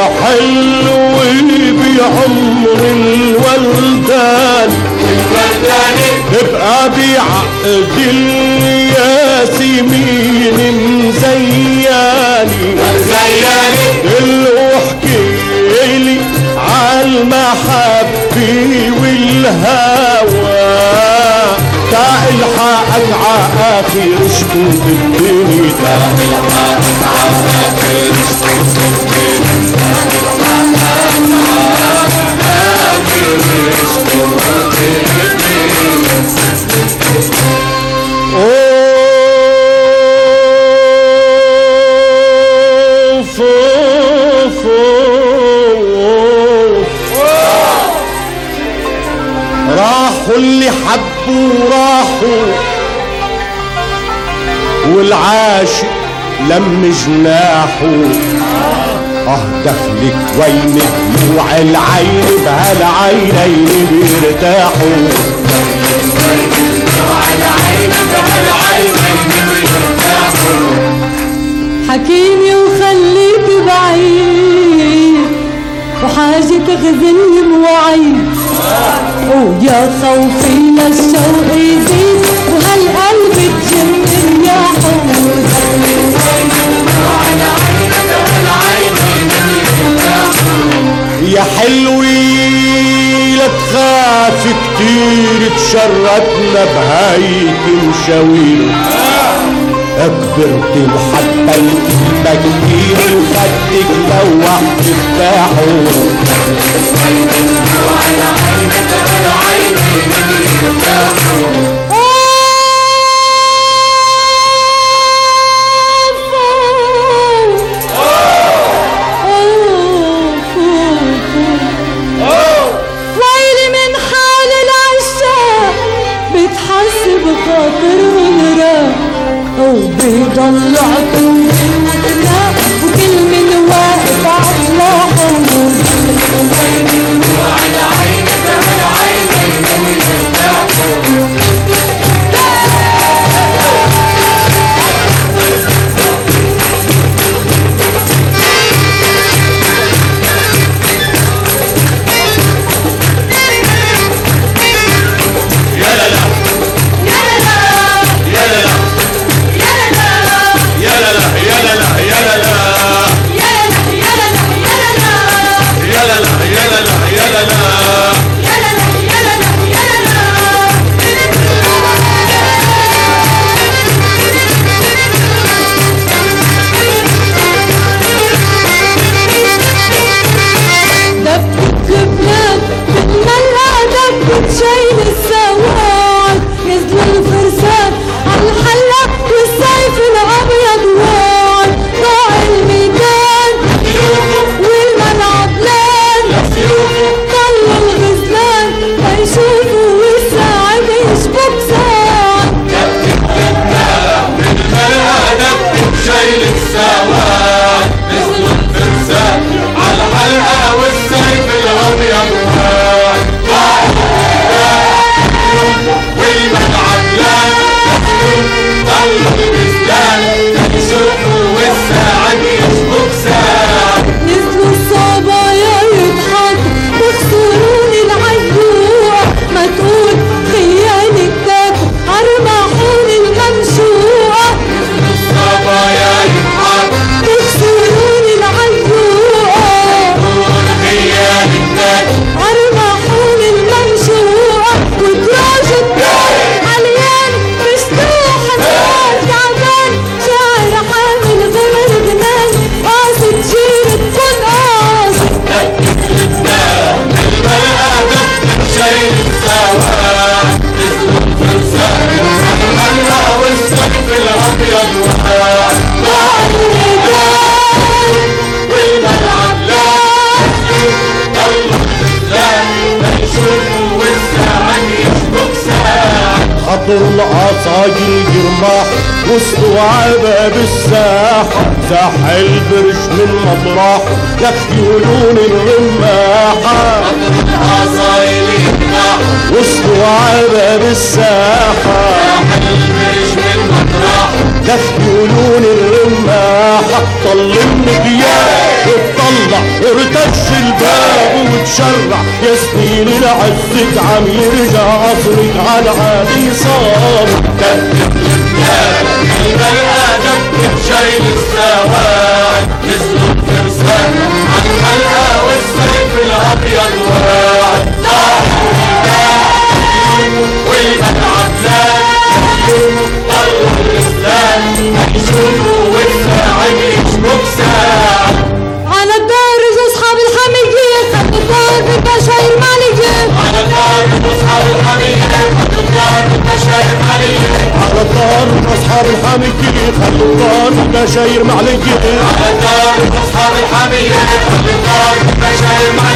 حلو بعمر الولدان تبقى بعقد الياسمين مزياني واحكيلي عالمحبة والهوى تا الحقك عاخر شكوك الدنيا تا الحقك عاخر شكوك راحوا اللي حبوا راحوا والعاشق لم جناحه دخلك وين دموع العين بهالعينين بيرتاحوا حكيني وخليك بعيد وحاجة تخزني موعيد ويا خوفي للشوق يزيد وهالقلب تجنن يا حود يا حلوي لا تخاف كتير تشرتنا بهايك مشاوير كبرت وحتى القلبك كتير وخدك لوح تفتاحه ويلي من حال العشاق بتحسب خاطرهم راق وبيضلعكم بالمتلاق وكل من واقف عطلاقهم وعلى عينك هالعينين يرتاحوا شايل السواق نزلوا الفرسان عالحلق والسيف الابيض وان ضاع الميدان والملعب لان طلوا الغزلان هيشوفوا والساعد يشبك ساعة شايل السواق نزلوا الفرسان عالحلقة والسيف الابيض نزلوا الصبايا يضحكوا بخسروني العيوع ما تقول خياني التاكل عرمحوني الممشوقة الصبايا يضحكوا بخسروني العيوع خياني التاكل عرمحوني الممشوقة وتراج الدار عليان مشتوح حزان تعبان شاعر حامل غمر جنان قاصد شيل تكون قاصد شايل السواق نزلوا الفرسان عالحلقة والسيف الابيض ضاع الميدان والملعب طلوا الغزلان هيشوفوا والساعة يشبك ساعة خطر العصاير جرماح واستوعبها بالساحة ساح البرش من مطرح يخيلون الرماحة العصايل يجناح واستوعبها بالساحة البرش من مطرح يخيلون الرماحة طل المكيال وتطلع ارتش الباب وتشرع يا سنين العز عم يرجع عصرك على عادي صار. كتب البلاد البني ادم شايل السواعد نزلوا بفرسان عالحلقه والسيف الابيض واعد. والمدعى بلاد طلعوا الاسلام يشوفوا والساعد يشبك ساعد. على الدار اصحاب الحمية خد الدار بالبشاير مالية. على الدار اصحاب الحمية خد الدار بالبشاير مالية. على الدار اصحاب الحمية خلوا الدار بالبشاير معلية. على الدار اصحاب الحمية خد الدار بالبشاير مالية.